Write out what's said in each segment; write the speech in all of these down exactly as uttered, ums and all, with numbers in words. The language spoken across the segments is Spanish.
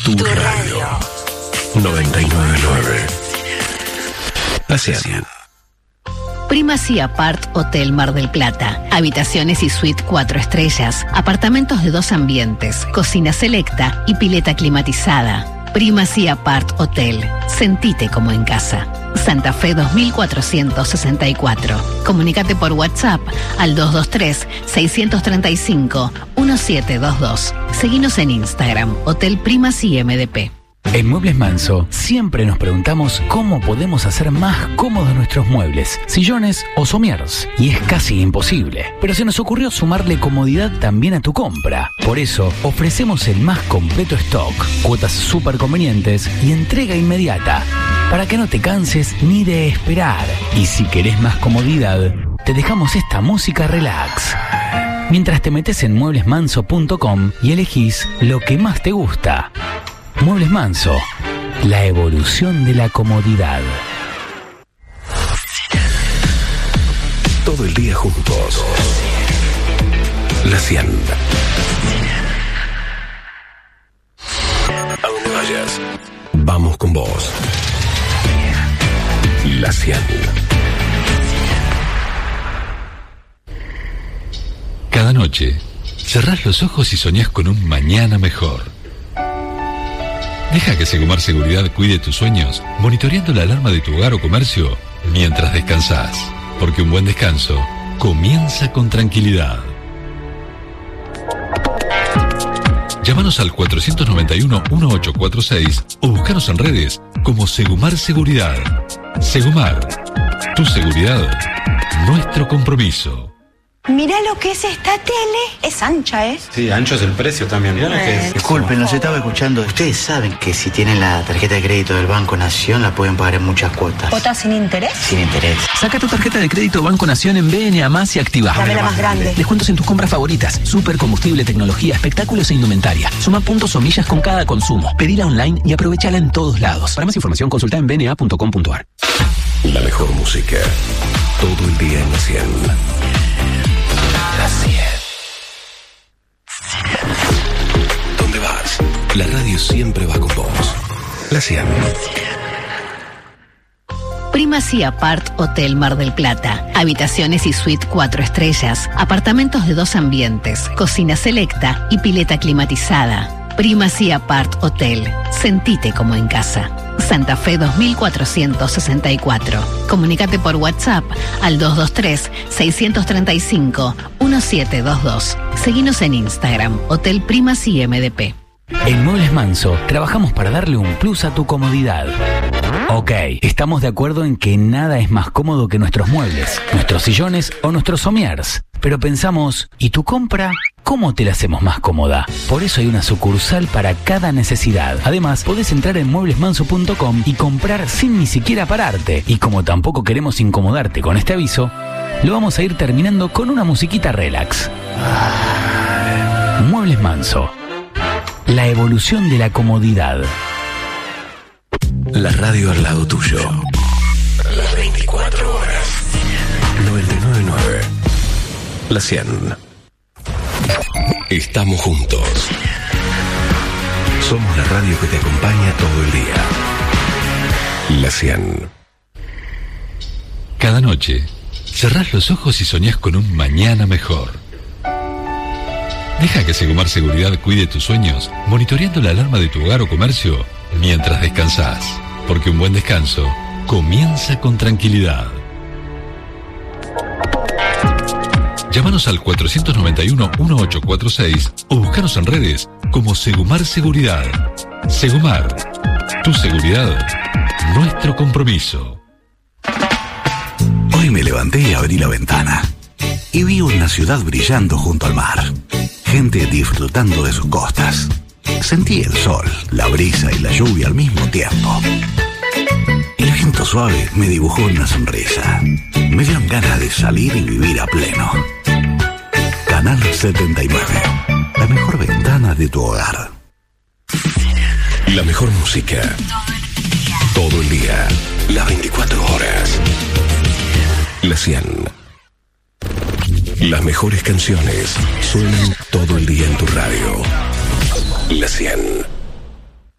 Tu, tu radio. noventa y nueve punto nueve. La cien. Primacy Apart Hotel Mar del Plata. Habitaciones y suite cuatro estrellas. Apartamentos de dos ambientes. Cocina selecta y pileta climatizada. Primacy Apart Hotel. Sentite como en casa. Santa Fe dos mil cuatrocientos sesenta y cuatro. Comunícate por WhatsApp al dos dos tres, seis tres cinco, uno siete dos dos. Seguinos en Instagram, Hotel Primacy M D P. En Muebles Manso siempre nos preguntamos cómo podemos hacer más cómodos nuestros muebles, sillones o sommiers, y es casi imposible. Pero se nos ocurrió sumarle comodidad también a tu compra. Por eso ofrecemos el más completo stock, cuotas súper convenientes y entrega inmediata, para que no te canses ni de esperar. Y si querés más comodidad, te dejamos esta música relax mientras te metes en muebles manso punto com y elegís lo que más te gusta. Muebles Manso, la evolución de la comodidad. Todo el día juntos. La cien. A donde vayas, vamos con vos. La cien. Cada noche, cerrás los ojos y soñás con un mañana mejor. Deja que Segumar Seguridad cuide tus sueños, monitoreando la alarma de tu hogar o comercio mientras descansás. Porque un buen descanso comienza con tranquilidad. Llámanos al cuatro nueve uno, uno ocho cuatro seis o búscanos en redes como Segumar Seguridad. Segumar, tu seguridad, nuestro compromiso. Mirá lo que es esta tele. Es ancha, ¿eh? Sí, ancho es el precio también. Mirá lo que es. Disculpen, los estaba escuchando. Ustedes saben que si tienen la tarjeta de crédito del Banco Nación la pueden pagar en muchas cuotas. ¿Cuotas sin interés? Sin interés. Saca tu tarjeta de crédito Banco Nación en B N A más y activa. Dame la más grande. Descuentos en tus compras favoritas. Super combustible, tecnología, espectáculos e indumentaria. Suma puntos o millas con cada consumo. Pedila online y aprovechala en todos lados. Para más información consulta en b n a punto com punto a r. La mejor música. Todo el día en la cien. La cien. ¿Dónde vas? La radio siempre va con vos. La cien. Primacy Apart Hotel Mar del Plata. Habitaciones y suite cuatro estrellas. Apartamentos de dos ambientes. Cocina selecta y pileta climatizada. Primacy Apart Hotel. Sentite como en casa. Santa Fe dos mil cuatrocientos sesenta y cuatro. Comunícate por WhatsApp al dos dos tres, seis tres cinco, uno siete dos dos. Seguinos en Instagram, Hotel Primacy M D P. En Muebles Manso trabajamos para darle un plus a tu comodidad. Ok, estamos de acuerdo en que nada es más cómodo que nuestros muebles, nuestros sillones o nuestros sommiers. Pero pensamos, ¿y tu compra? ¿Cómo te la hacemos más cómoda? Por eso hay una sucursal para cada necesidad. Además, podés entrar en muebles manso punto com y comprar sin ni siquiera pararte. Y como tampoco queremos incomodarte con este aviso, lo vamos a ir terminando con una musiquita relax. Muebles Manso. La evolución de la comodidad. La radio al lado tuyo. Las veinticuatro horas. noventa y nueve punto nueve. La cien. Estamos juntos. Somos la radio que te acompaña todo el día. La cien. Cada noche, cerrás los ojos y soñás con un mañana mejor. Deja que Segumar Seguridad cuide tus sueños, monitoreando la alarma de tu hogar o comercio mientras descansás. Porque un buen descanso comienza con tranquilidad. Llámanos al cuatro nueve uno, uno ocho cuatro seis o búscanos en redes como Segumar Seguridad. Segumar, tu seguridad, nuestro compromiso. Hoy me levanté y abrí la ventana y vi una ciudad brillando junto al mar. Gente disfrutando de sus costas. Sentí el sol, la brisa y la lluvia al mismo tiempo. El viento suave me dibujó una sonrisa. Me dieron ganas de salir y vivir a pleno. Canal setenta y nueve. La mejor ventana de tu hogar. La mejor música. Todo el día. Las veinticuatro horas. La cien. Las mejores canciones suenan todo el día en tu radio. La cien.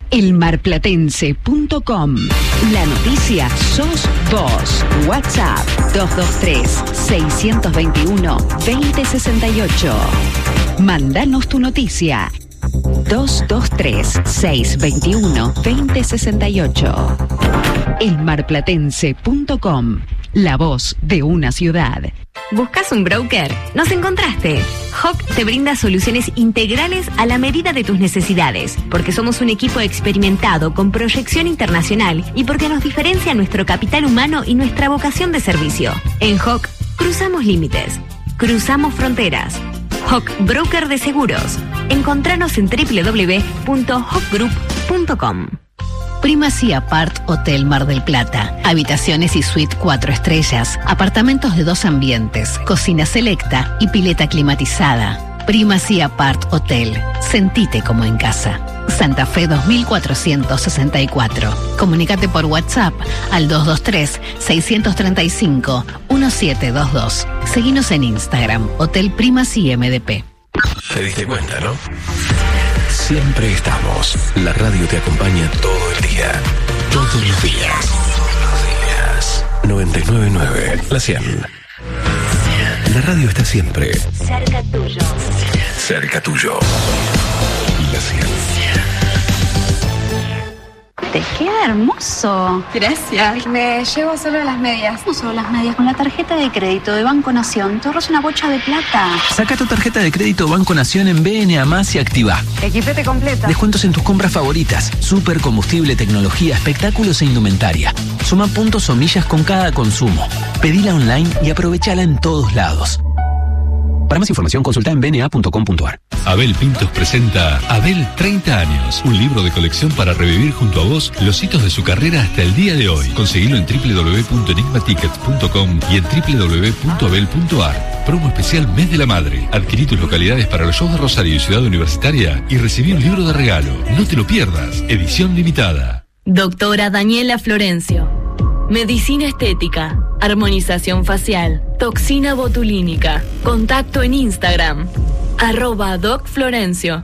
el marplatense punto com. La noticia sos vos. WhatsApp dos dos tres, seis dos uno, dos cero seis ocho. Mandanos tu noticia. dos dos tres, seis dos uno, dos cero seis ocho. el marplatense punto com. La voz de una ciudad. ¿Buscas un broker? ¡Nos encontraste! H O C te brinda soluciones integrales a la medida de tus necesidades, porque somos un equipo experimentado con proyección internacional y porque nos diferencia nuestro capital humano y nuestra vocación de servicio. En H O C cruzamos límites, cruzamos fronteras. H O C Broker de Seguros. Encontranos en doble u doble u doble u punto hoc group punto com. Primacy Apart Hotel Mar del Plata. Habitaciones y suite cuatro estrellas, apartamentos de dos ambientes, cocina selecta y pileta climatizada. Primacy Apart Hotel. Sentite como en casa. Santa Fe dos mil cuatrocientos sesenta y cuatro. Comunícate por WhatsApp al dos dos tres, seis tres cinco, uno siete dos dos. Seguinos en Instagram, Hotel Primacy M D P. ¿Te diste cuenta, no? Siempre estamos. La radio te acompaña todo el día. Todos los días. Todos los días. noventa y nueve punto nueve. La cien. La radio está siempre. Cerca tuyo. Cerca tuyo. La cien. Te queda hermoso. Gracias. Me llevo solo las medias. No solo las medias, con la tarjeta de crédito de Banco Nación te ahorras una bocha de plata. Saca tu tarjeta de crédito Banco Nación en B N A más y activa. Equipete completa. Descuentos en tus compras favoritas. Super combustible, tecnología, espectáculos e indumentaria. Suma puntos o millas con cada consumo. Pedila online y aprovechala en todos lados. Para más información, consulta en b n a punto com punto a r. Abel Pintos presenta Abel treinta años, un libro de colección para revivir junto a vos los hitos de su carrera hasta el día de hoy. Conseguilo en doble u doble u doble u punto enigma tickets punto com y en doble u doble u doble u punto abel punto a r. Promo especial Mes de la Madre. Adquirí tus localidades para los shows de Rosario y Ciudad Universitaria y recibí un libro de regalo. No te lo pierdas. Edición limitada. Doctora Daniela Florencio. Medicina estética, armonización facial, toxina botulínica. Contacto en Instagram, arroba Doc Florencio.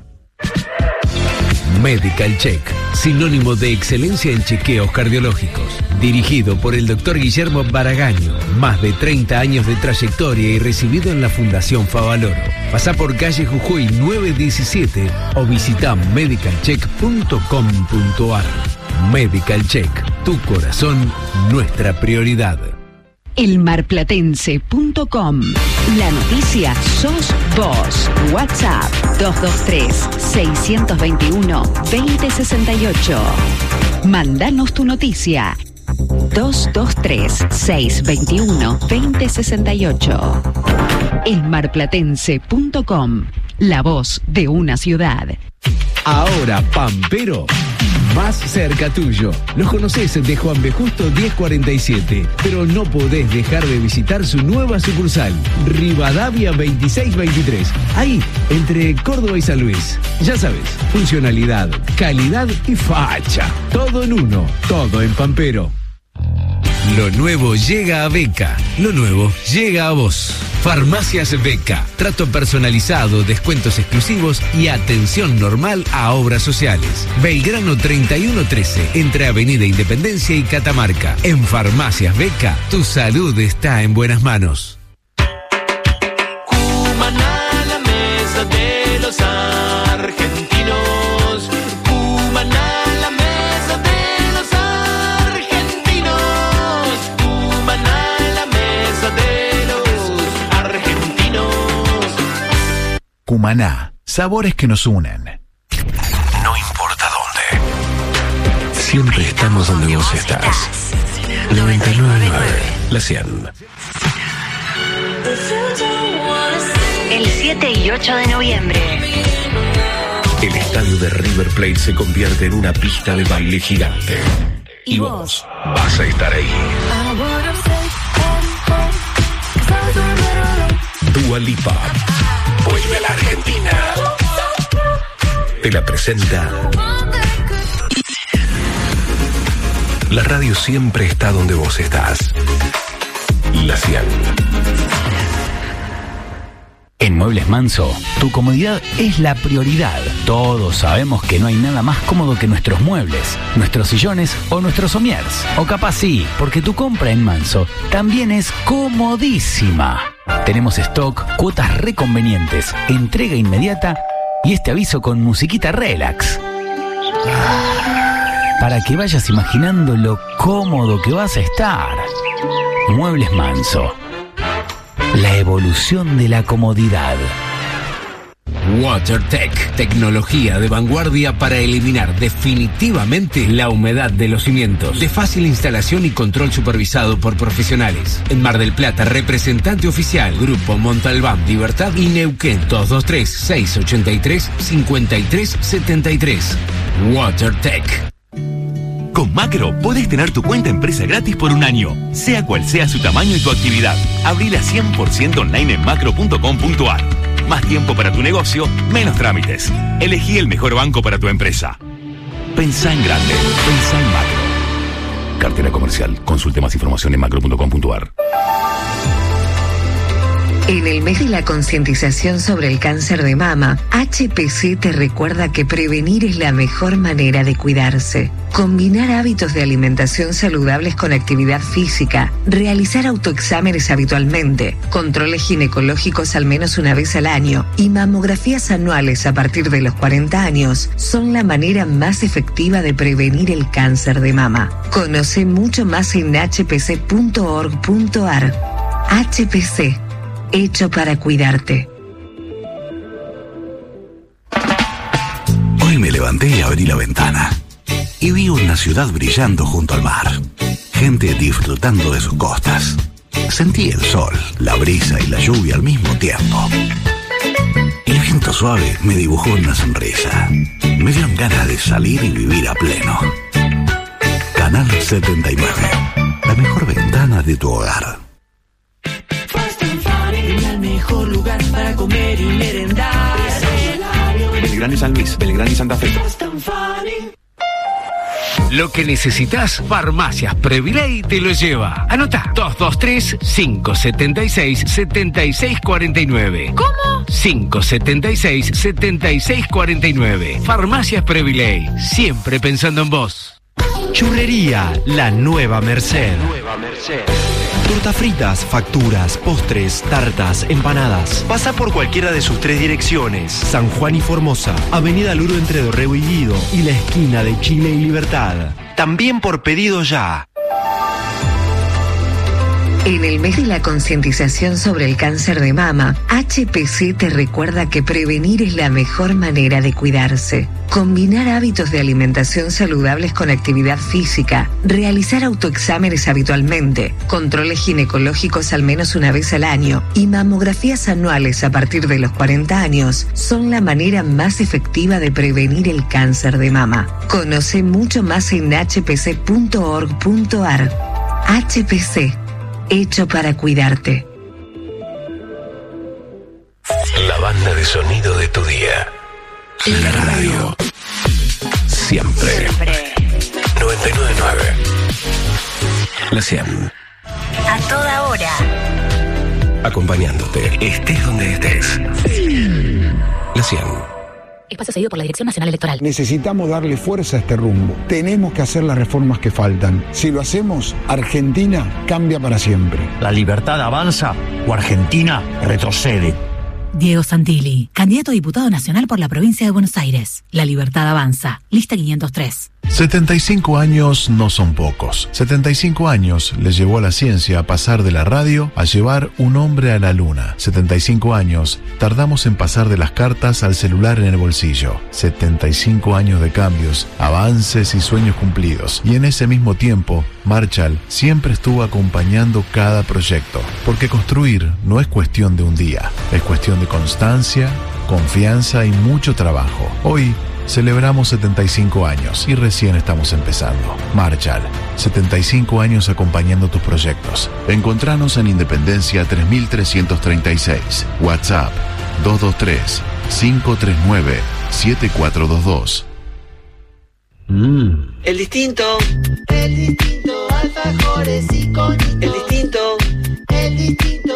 Medical Check, sinónimo de excelencia en chequeos cardiológicos. Dirigido por el doctor Guillermo Baragaño. Más de treinta años de trayectoria y recibido en la Fundación Favaloro. Pasá por calle Jujuy nueve diecisiete o visita medical check punto com punto a r. Medical Check, tu corazón, nuestra prioridad. el marplatense punto com. La noticia sos vos. WhatsApp dos dos tres, seis dos uno, dos cero seis ocho. Mandanos tu noticia. dos dos tres, seis dos uno, dos cero seis ocho. el marplatense punto com. La voz de una ciudad. Ahora Pampero, más cerca tuyo. Los conoces de Juan B. Justo diez cuarenta y siete, pero no podés dejar de visitar su nueva sucursal, Rivadavia veintiséis veintitrés. Ahí, entre Córdoba y San Luis. Ya sabes, funcionalidad, calidad y facha. Todo en uno, todo en Pampero. Lo nuevo llega a Beca. Lo nuevo llega a vos. Farmacias Beca. Trato personalizado, descuentos exclusivos y atención normal a obras sociales. Belgrano treinta y uno trece, entre Avenida Independencia y Catamarca. En Farmacias Beca, tu salud está en buenas manos. Cumaná, la mesa de los argentinos. Cumaná, la mesa de los argentinos. Cumaná, la mesa de los argentinos. Cumaná, sabores que nos unen. No importa dónde. Siempre estamos donde vos estás. noventa y nueve punto nueve. La cien. El siete y ocho de noviembre. El estadio de River Plate se convierte en una pista de baile gigante. Y vos vas a estar ahí. Dua Lipa vuelve a la Argentina. Te la presenta. La radio siempre está donde vos estás. La cien. En Muebles Manso, tu comodidad es la prioridad. Todos sabemos que no hay nada más cómodo que nuestros muebles, nuestros sillones o nuestros somiers. O capaz sí, porque tu compra en Manso también es comodísima. Tenemos stock, cuotas reconvenientes, entrega inmediata y este aviso con musiquita relax. Para que vayas imaginando lo cómodo que vas a estar. Muebles Manso. La evolución de la comodidad. WaterTech, tecnología de vanguardia para eliminar definitivamente la humedad de los cimientos. De fácil instalación y control supervisado por profesionales. En Mar del Plata, representante oficial, Grupo Montalbán, Libertad y Neuquén. dos dos tres, seis ocho tres, cinco tres siete tres. WaterTech. Con Macro podés tener tu cuenta empresa gratis por un año, sea cual sea su tamaño y tu actividad. Abrila cien por ciento online en macro punto com punto ar. Más tiempo para tu negocio, menos trámites. Elegí el mejor banco para tu empresa. Pensá en grande. Pensá en Macro. Cartera comercial. Consulte más información en macro punto com punto ar. En el mes de la concientización sobre el cáncer de mama, H P C te recuerda que prevenir es la mejor manera de cuidarse. Combinar hábitos de alimentación saludables con actividad física, realizar autoexámenes habitualmente, controles ginecológicos al menos una vez al año y mamografías anuales a partir de los cuarenta años son la manera más efectiva de prevenir el cáncer de mama. Conoce mucho más en h p c punto org punto ar. H P C. Hecho para cuidarte. Hoy me levanté y abrí la ventana y vi una ciudad brillando junto al mar. Gente disfrutando de sus costas. Sentí el sol, la brisa y la lluvia al mismo tiempo. El viento suave me dibujó una sonrisa. Me dieron ganas de salir y vivir a pleno. Canal setenta y nueve. La mejor ventana de tu hogar. El mejor lugar para comer y merendar. Belgrano y San Luis, Belgrano y Santa Fe. Lo que necesitas, Farmacias Previley te lo lleva. Anota: dos dos tres, cinco siete seis, siete seis cuatro nueve. ¿Cómo? cinco siete seis, siete seis cuatro nueve. Farmacias Previley, siempre pensando en vos. Churrería La Nueva Merced. Nueva Merced. Tortas fritas, facturas, postres, tartas, empanadas. Pasa por cualquiera de sus tres direcciones. San Juan y Formosa, Avenida Luro entre Dorrego y Guido y la esquina de Chile y Libertad. También por pedido ya. En el mes de la concientización sobre el cáncer de mama, H P C te recuerda que prevenir es la mejor manera de cuidarse. Combinar hábitos de alimentación saludables con actividad física, realizar autoexámenes habitualmente, controles ginecológicos al menos una vez al año y mamografías anuales a partir de los cuarenta años son la manera más efectiva de prevenir el cáncer de mama. Conoce mucho más en h p c punto org punto ar. H P C. Hecho para cuidarte. La banda de sonido de tu día. La radio. Siempre. Siempre. noventa y nueve punto nueve. La cien. A toda hora. Acompañándote, estés donde estés. La cien. Espacio cedido por la Dirección Nacional Electoral. Necesitamos darle fuerza a este rumbo. Tenemos que hacer las reformas que faltan. Si lo hacemos, Argentina cambia para siempre. ¿La libertad avanza o Argentina retrocede? Diego Santilli, candidato a diputado nacional por la provincia de Buenos Aires. La libertad avanza. Lista quinientos tres. setenta y cinco años no son pocos. setenta y cinco años les llevó a la ciencia a pasar de la radio a llevar un hombre a la luna. setenta y cinco años tardamos en pasar de las cartas al celular en el bolsillo. setenta y cinco años de cambios, avances y sueños cumplidos. Y en ese mismo tiempo, Marshall siempre estuvo acompañando cada proyecto. Porque construir no es cuestión de un día, es cuestión de constancia, confianza y mucho trabajo. Hoy celebramos setenta y cinco años y recién estamos empezando. Marshall, setenta y cinco años acompañando tus proyectos. Encontranos en Independencia tres mil trescientos treinta y seis. WhatsApp dos dos tres, cinco tres nueve, siete cuatro dos dos. Mm. El distinto. El distinto, alfajores y con. El distinto. El distinto, alfajores.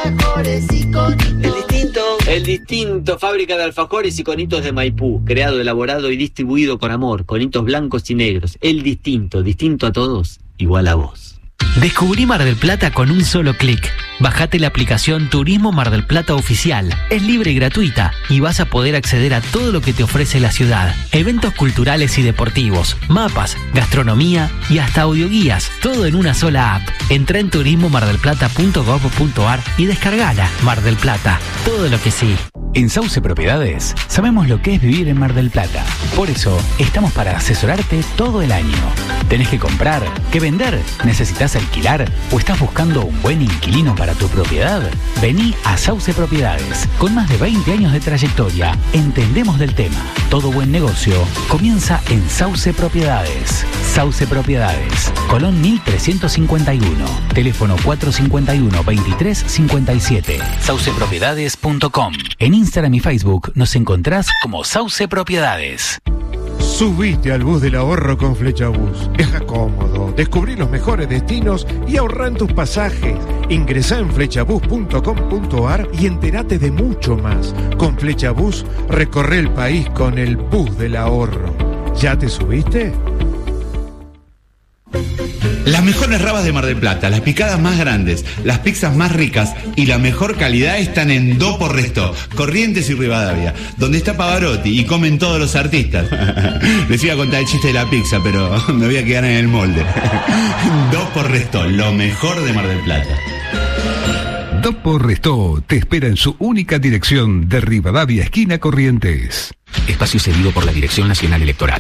alfajores y conitos. El distinto, el distinto, fábrica de alfajores y conitos de Maipú, creado, elaborado y distribuido con amor, conitos blancos y negros. El distinto, distinto a todos, igual a vos. Descubrí Mar del Plata con un solo clic. Bajate la aplicación Turismo Mar del Plata Oficial. Es libre y gratuita y vas a poder acceder a todo lo que te ofrece la ciudad. Eventos culturales y deportivos, mapas, gastronomía y hasta audioguías. Todo en una sola app. Entra en turismo mar del plata punto gov punto ar y descargala. Mar del Plata. Todo lo que sí. En Sauce Propiedades sabemos lo que es vivir en Mar del Plata. Por eso estamos para asesorarte todo el año. ¿Tenés que comprar? ¿Que vender? ¿Necesitas alquilar? ¿O estás buscando un buen inquilino para tu propiedad? Vení a Sauce Propiedades. Con más de veinte años de trayectoria, entendemos del tema. Todo buen negocio comienza en Sauce Propiedades. Sauce Propiedades. Colón mil trescientos cincuenta y uno. Teléfono cuatro cinco uno, veintitrés cincuenta y siete. sauce propiedades punto com. En Instagram y Facebook nos encontrás como Sauce Propiedades. Subite al bus del ahorro con Flechabús. Viaja cómodo, descubrí los mejores destinos y ahorra en tus pasajes. Ingresá en flechabús punto com punto ar y entérate de mucho más. Con Flechabús recorre el país con el bus del ahorro. ¿Ya te subiste? Las mejores rabas de Mar del Plata, las picadas más grandes, las pizzas más ricas y la mejor calidad están en Dopo Resto, Corrientes y Rivadavia, donde está Pavarotti y comen todos los artistas. Les iba a contar el chiste de la pizza, pero me voy a quedar en el molde. Dopo Resto, lo mejor de Mar del Plata. Dopo Resto te espera en su única dirección de Rivadavia, esquina Corrientes. Espacio cedido por la Dirección Nacional Electoral.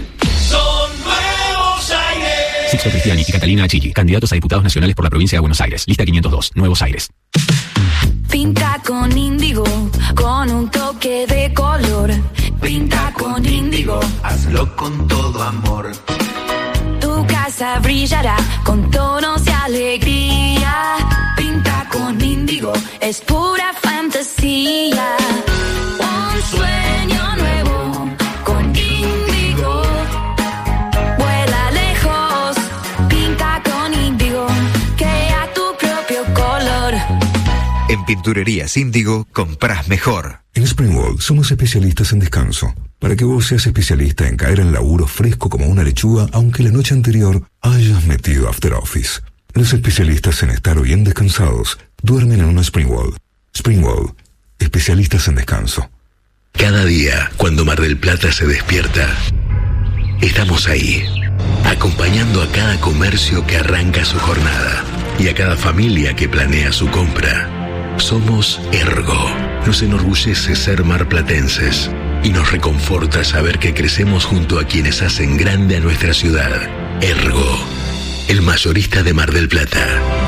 Sixto Cristiani y Catalina Achilli, candidatos a diputados nacionales por la provincia de Buenos Aires. Lista quinientos dos, Nuevos Aires. Pinta con índigo, con un toque de color. Pinta con índigo, hazlo con todo amor. Tu casa brillará con tonos de alegría. Pinta con índigo, es pura fantasía. Un sueño nuevo con índigo. Vuela lejos, pinta con índigo. Crea tu propio color. En Pinturerías Índigo comprás mejor. En Springwall somos especialistas en descanso. Para que vos seas especialista en caer en laburo fresco como una lechuga, aunque la noche anterior hayas metido after office. Los especialistas en estar bien descansados duermen en una Springwall. Springwall, especialistas en descanso. Cada día, cuando Mar del Plata se despierta, estamos ahí, acompañando a cada comercio que arranca su jornada y a cada familia que planea su compra. Somos Ergo. Nos enorgullece ser marplatenses y nos reconforta saber que crecemos junto a quienes hacen grande a nuestra ciudad. Ergo, el mayorista de Mar del Plata.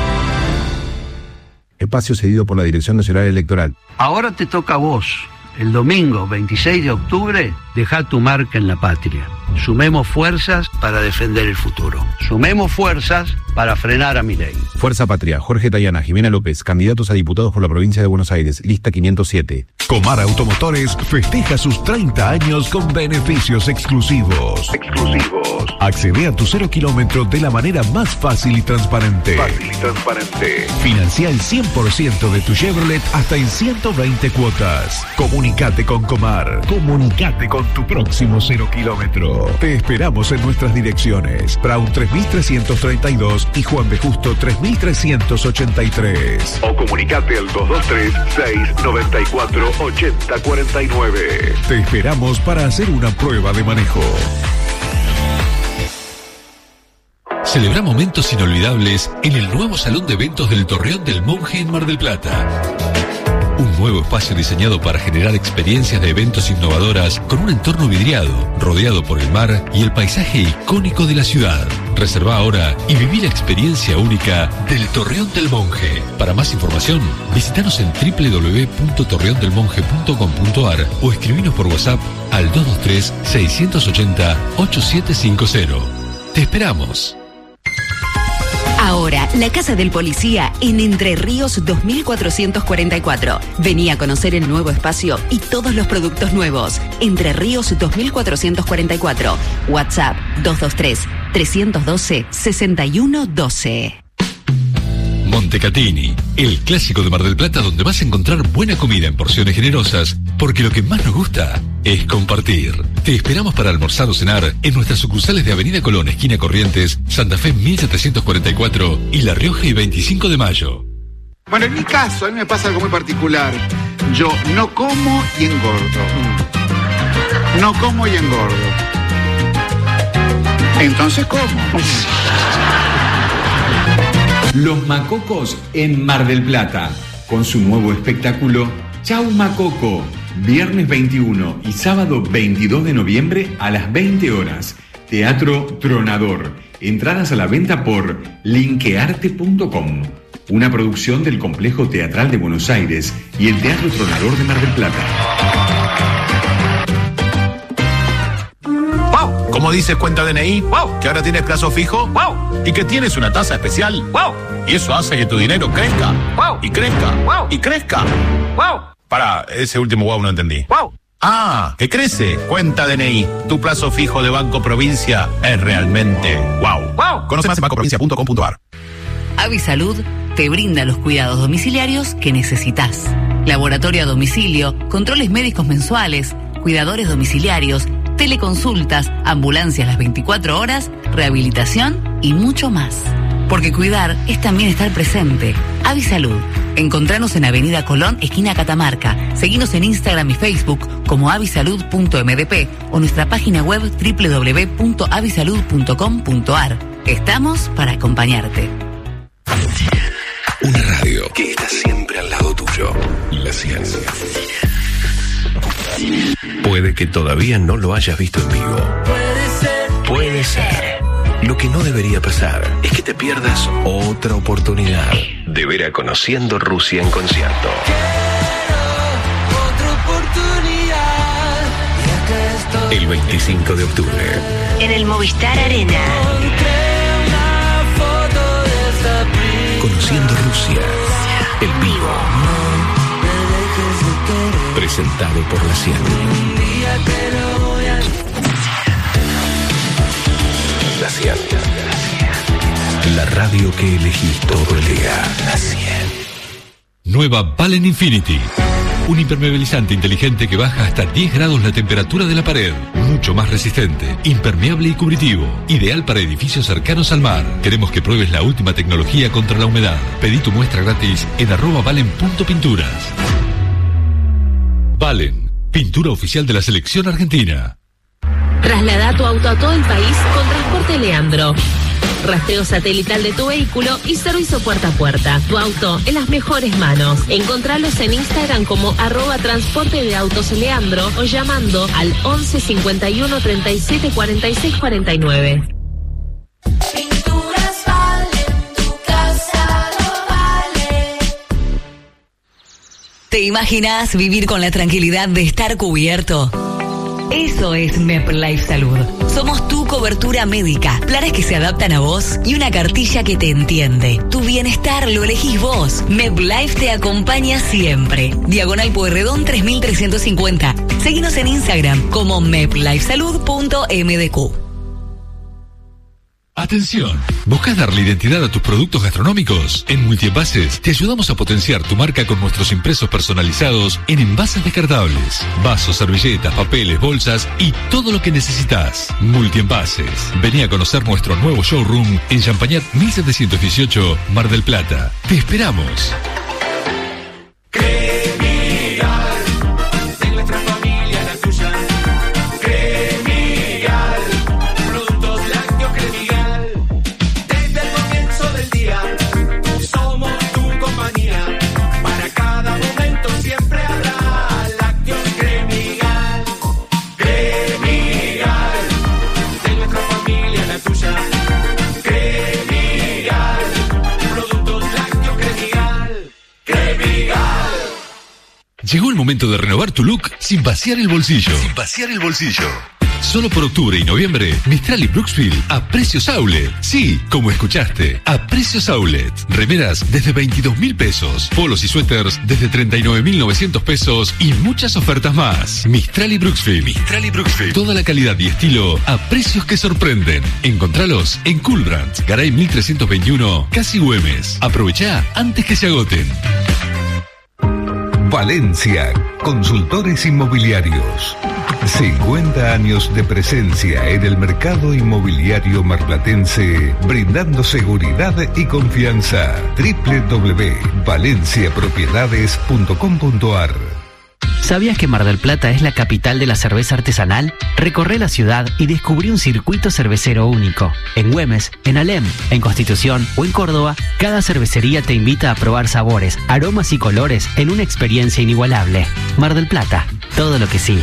Espacio cedido por la Dirección Nacional Electoral. Ahora te toca a vos. El domingo veintiséis de octubre, deja tu marca en la patria. Sumemos fuerzas para defender el futuro. Sumemos fuerzas para frenar a Milei. Fuerza Patria, Jorge Tayana, Jimena López, candidatos a diputados por la provincia de Buenos Aires, lista quinientos siete. Comar Automotores festeja sus treinta años con beneficios exclusivos. Exclusivos. Accede a tu cero kilómetro de la manera más fácil y transparente. Fácil y transparente. Financia el cien por ciento de tu Chevrolet hasta en ciento veinte cuotas. Comunicate con Comar. Comunicate con tu próximo cero kilómetro. Te esperamos en nuestras direcciones. Brown tres mil trescientos treinta y dos y Juan B. Justo tres mil trescientos ochenta y tres. O comunicate al dos dos tres, seis nueve cuatro, ocho cero cuatro nueve. Te esperamos para hacer una prueba de manejo. Celebra momentos inolvidables en el nuevo Salón de Eventos del Torreón del Monje en Mar del Plata. Un nuevo espacio diseñado para generar experiencias de eventos innovadoras con un entorno vidriado, rodeado por el mar y el paisaje icónico de la ciudad. Reserva ahora y viví la experiencia única del Torreón del Monje. Para más información, visítanos en doble u doble u doble u punto torreón del monje punto com punto ar o escribinos por WhatsApp al dos dos tres, seis ocho cero, ocho siete cinco cero. ¡Te esperamos! Ahora, la Casa del Policía en Entre Ríos dos mil cuatrocientos cuarenta y cuatro. Vení a conocer el nuevo espacio y todos los productos nuevos. Entre Ríos dos mil cuatrocientos cuarenta y cuatro. WhatsApp dos dos tres, tres uno dos, seis uno uno dos. Montecatini, el clásico de Mar del Plata donde vas a encontrar buena comida en porciones generosas, porque lo que más nos gusta es compartir. Te esperamos para almorzar o cenar en nuestras sucursales de Avenida Colón, esquina Corrientes, Santa Fe mil setecientos cuarenta y cuatro y La Rioja y veinticinco de mayo. Bueno, en mi caso, a mí me pasa algo muy particular. Yo no como y engordo. No como y engordo. Entonces, ¿cómo? Los Macocos en Mar del Plata, con su nuevo espectáculo Chau Macoco, viernes veintiuno y sábado veintidós de noviembre a las veinte horas. Teatro Tronador. Entradas a la venta por linkearte punto com. Una producción del Complejo Teatral de Buenos Aires y el Teatro Tronador de Mar del Plata. ¡Wow! ¿Cómo dices cuenta D N I? ¡Wow! ¿Que ahora tienes plazo fijo? ¡Wow! ¿Y que tienes una tasa especial? ¡Wow! Y eso hace que tu dinero crezca. ¡Wow! Y crezca. ¡Wow! Y crezca. ¡Wow! Pará, ese último wow no entendí. ¡Wow! Ah, que crece. Cuenta D N I. Tu plazo fijo de Banco Provincia es realmente wow. ¡Wow! Conoce más en banco provincia punto com punto ar. Avisalud te brinda los cuidados domiciliarios que necesitas. Laboratorio a domicilio, controles médicos mensuales, cuidadores domiciliarios, teleconsultas, ambulancias las veinticuatro horas, rehabilitación y mucho más. Porque cuidar es también estar presente. Avisalud. Encontranos en Avenida Colón, esquina Catamarca. Seguinos en Instagram y Facebook como avisalud punto m d p o nuestra página web doble u doble u doble u punto avisalud punto com punto ar. Estamos para acompañarte. Una radio que está siempre al lado tuyo. La ciencia. Puede que todavía no lo hayas visto en vivo. Puede ser. Puede ser. Lo que no debería pasar es que te pierdas otra oportunidad de ver a Conociendo Rusia en concierto. El veinticinco de octubre. En el Movistar Arena. Conociendo Rusia. El vivo. Presentado por la C I A N. La C I A N. La radio que elegís todo el día. La C I A N. Nueva Valen Infinity. Un impermeabilizante inteligente que baja hasta diez grados la temperatura de la pared. Mucho más resistente, impermeable y cubritivo. Ideal para edificios cercanos al mar. Queremos que pruebes la última tecnología contra la humedad. Pedí tu muestra gratis en arroba valen.pinturas. Valen, pintura oficial de la selección argentina. Traslada tu auto a todo el país con Transporte Leandro. Rastreo satelital de tu vehículo y servicio puerta a puerta. Tu auto en las mejores manos. Encontralos en Instagram como arroba transporte de autos Leandro o llamando al once cincuenta y uno treinta y siete cuarenta y seis cuarenta y nueve. Pinturas Valen, tu casa lo vale. ¿Te imaginas vivir con la tranquilidad de estar cubierto? Eso es MedLife Salud. Somos tu cobertura médica, planes que se adaptan a vos y una cartilla que te entiende. Tu bienestar lo elegís vos. MedLife te acompaña siempre. Diagonal Pueyrredón tres mil trescientos cincuenta. Seguinos en Instagram como medlifesalud punto m d q. Atención, ¿buscas darle identidad a tus productos gastronómicos? En Multienvases te ayudamos a potenciar tu marca con nuestros impresos personalizados en envases descartables, vasos, servilletas, papeles, bolsas y todo lo que necesitas. Multienvases. Vení a conocer nuestro nuevo showroom en Champañat mil setecientos dieciocho, Mar del Plata. Te esperamos. Llegó el momento de renovar tu look sin vaciar el bolsillo. Sin vaciar el bolsillo. Solo por octubre y noviembre, Mistral y Brooksville a precios outlet. Sí, como escuchaste, a precios outlet. Remeras desde veintidós mil pesos, polos y suéteres desde treinta y nueve mil novecientos pesos y muchas ofertas más. Mistral y Brooksville. Mistral y Brooksville. Toda la calidad y estilo a precios que sorprenden. Encontralos en Coolbrand, Garay mil trescientos veintiuno, Casi Güemes. Aprovechá antes que se agoten. Valencia, consultores inmobiliarios. cincuenta años de presencia en el mercado inmobiliario marplatense, brindando seguridad y confianza. doble u doble u doble u punto valencia propiedades punto com punto a r. ¿Sabías que Mar del Plata es la capital de la cerveza artesanal? Recorré la ciudad y descubrí un circuito cervecero único. En Güemes, en Alem, en Constitución o en Córdoba, cada cervecería te invita a probar sabores, aromas y colores en una experiencia inigualable. Mar del Plata, todo lo que sí.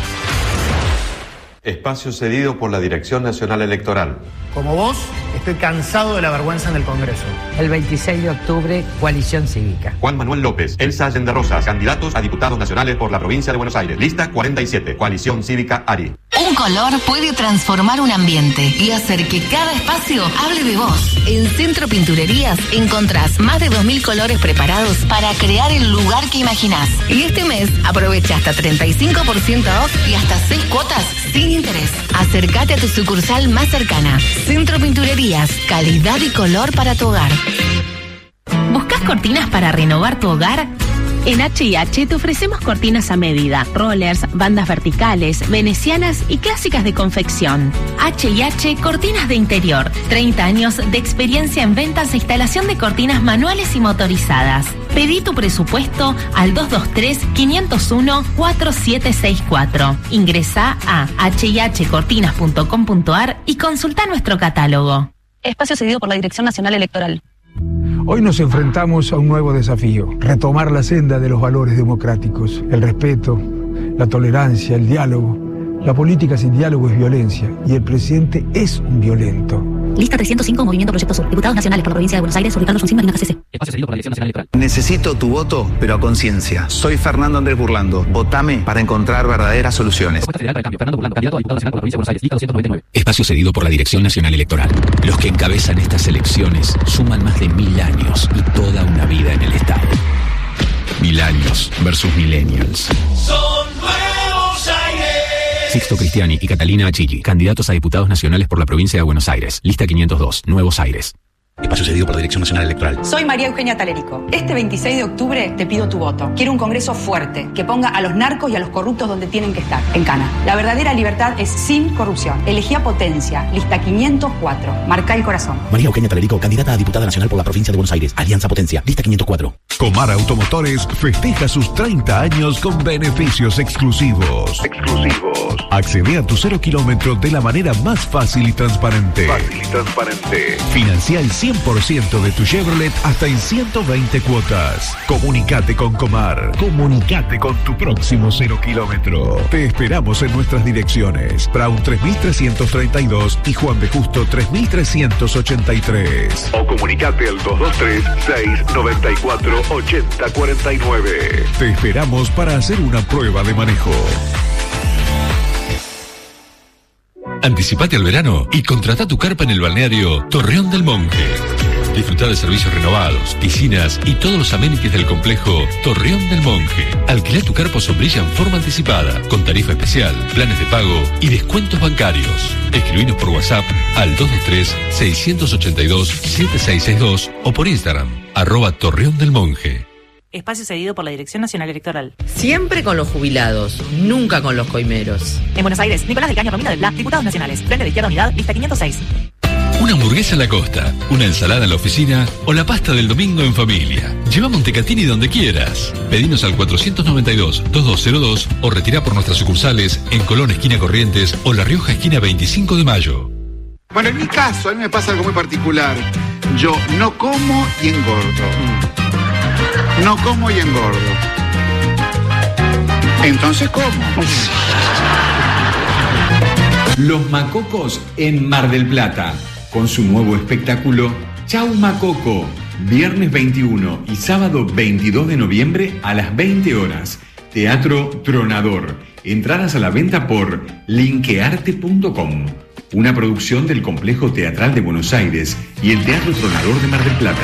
Espacio cedido por la Dirección Nacional Electoral. Como vos, estoy cansado de la vergüenza en el Congreso. El veintiséis de octubre, Coalición Cívica. Juan Manuel López, Elsa Allende Rosas, candidatos a diputados nacionales por la provincia de Buenos Aires. Lista cuarenta y siete, Coalición Cívica Ari. Un color puede transformar un ambiente y hacer que cada espacio hable de vos. En Centro Pinturerías encontrás más de dos mil colores preparados para crear el lugar que imaginás. Y este mes aprovecha hasta treinta y cinco por ciento off y hasta seis cuotas sin interés. Acércate a tu sucursal más cercana. Centro Pinturerías, calidad y color para tu hogar. ¿Buscas cortinas para renovar tu hogar? En H y H te ofrecemos cortinas a medida, rollers, bandas verticales, venecianas y clásicas de confección. H y H Cortinas de Interior, treinta años de experiencia en ventas e instalación de cortinas manuales y motorizadas. Pedí tu presupuesto al dos dos tres, cinco cero uno, cuatro siete seis cuatro. Ingresa a h y h cortinas punto com punto a r y consulta nuestro catálogo. Espacio cedido por la Dirección Nacional Electoral. Hoy nos enfrentamos a un nuevo desafío, retomar la senda de los valores democráticos, el respeto, la tolerancia, el diálogo. La política sin diálogo es violencia y el presidente es un violento. Lista trescientos cinco, Movimiento Proyecto Sur. Diputados nacionales por la provincia de Buenos Aires, Ricardo Alfonsín, Marina K C C. Espacio cedido por la Dirección Nacional Electoral. Necesito tu voto, pero a conciencia. Soy Fernando Andrés Burlando. Votame para encontrar verdaderas soluciones. Federal para el cambio. Fernando Burlando, candidato a diputado nacional por la provincia de Buenos Aires. Lista doscientos noventa y nueve. Espacio cedido por la Dirección Nacional Electoral. Los que encabezan estas elecciones suman más de mil años y toda una vida en el Estado. Mil años versus millennials. Son nuevos aires. Sixto Cristiani y Catalina Achilli, candidatos a diputados nacionales por la provincia de Buenos Aires. Lista quinientos dos, Nuevos Aires. Espacio cedido por la Dirección Nacional Electoral. Soy María Eugenia Talerico. Este veintiséis de octubre te pido tu voto. Quiero un Congreso fuerte, que ponga a los narcos y a los corruptos donde tienen que estar, en Cana. La verdadera libertad es sin corrupción. Elegí a Potencia, lista quinientos cuatro. Marca el corazón. María Eugenia Talerico, candidata a diputada nacional por la provincia de Buenos Aires. Alianza Potencia, lista quinientos cuatro. Comar Automotores festeja sus treinta años con beneficios exclusivos. Exclusivos. Accede a tu cero kilómetro de la manera más fácil y transparente. Fácil y transparente. Financia el cien por ciento de tu Chevrolet hasta en ciento veinte cuotas. Comunicate con Comar. Comunicate con tu próximo cero kilómetro. Te esperamos en nuestras direcciones. Brown tres mil trescientos treinta y dos y Juan B. Justo tres mil trescientos ochenta y tres. O comunicate al dos dos tres, seis nueve cuatro, ocho cero cuatro nueve. Te esperamos para hacer una prueba de manejo. Anticipate al verano y contrata tu carpa en el balneario Torreón del Monje. Disfruta de servicios renovados, piscinas y todos los amenities del complejo Torreón del Monje. Alquila tu carpa o sombrilla en forma anticipada, con tarifa especial, planes de pago y descuentos bancarios. Escribinos por WhatsApp al dos dos tres, seis ocho dos, siete seis seis dos o por Instagram, arroba Torreón del Monje. Espacio cedido por la Dirección Nacional Electoral. Siempre con los jubilados, nunca con los coimeros. En Buenos Aires, Nicolás del Caño Romina del Bla, Diputados Nacionales. Frente de Izquierda Unidad, lista quinientos seis. Una hamburguesa en la costa, una ensalada en la oficina o la pasta del domingo en familia. Lleva Montecatini donde quieras. Pedinos al cuatrocientos noventa y dos, veintidós cero dos o retirá por nuestras sucursales en Colón esquina Corrientes o La Rioja esquina veinticinco de mayo. Bueno, en mi caso, a mí me pasa algo muy particular. Yo no como y engordo. No como y engordo. Entonces, ¿cómo? Los Macocos en Mar del Plata, con su nuevo espectáculo Chau Macoco, viernes veintiuno y sábado veintidós de noviembre a las veinte horas. Teatro Tronador. Entradas a la venta por linkearte punto com, una producción del Complejo Teatral de Buenos Aires y el Teatro Tronador de Mar del Plata.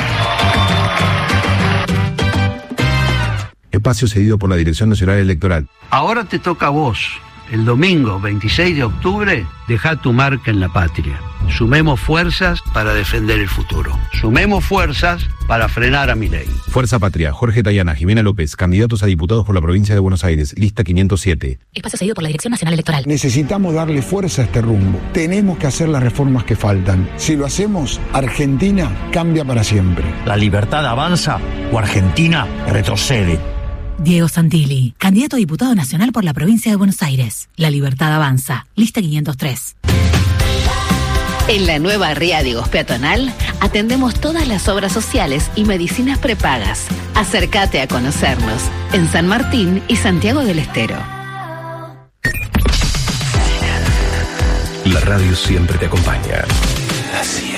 Espacio cedido por la Dirección Nacional Electoral. Ahora te toca a vos. El domingo veintiséis de octubre, deja tu marca en la patria. Sumemos fuerzas para defender el futuro. Sumemos fuerzas para frenar a Milei. Fuerza Patria, Jorge Tayana, Jimena López, candidatos a diputados por la provincia de Buenos Aires, lista quinientos siete. Espacio cedido por la Dirección Nacional Electoral. Necesitamos darle fuerza a este rumbo. Tenemos que hacer las reformas que faltan. Si lo hacemos, Argentina cambia para siempre. La libertad avanza o Argentina retrocede. Diego Santilli, candidato a diputado nacional por la provincia de Buenos Aires. La libertad avanza. Lista quinientos tres. En la nueva Riádigos Peatonal atendemos todas las obras sociales y medicinas prepagas. Acércate a conocernos en San Martín y Santiago del Estero. La radio siempre te acompaña. Así.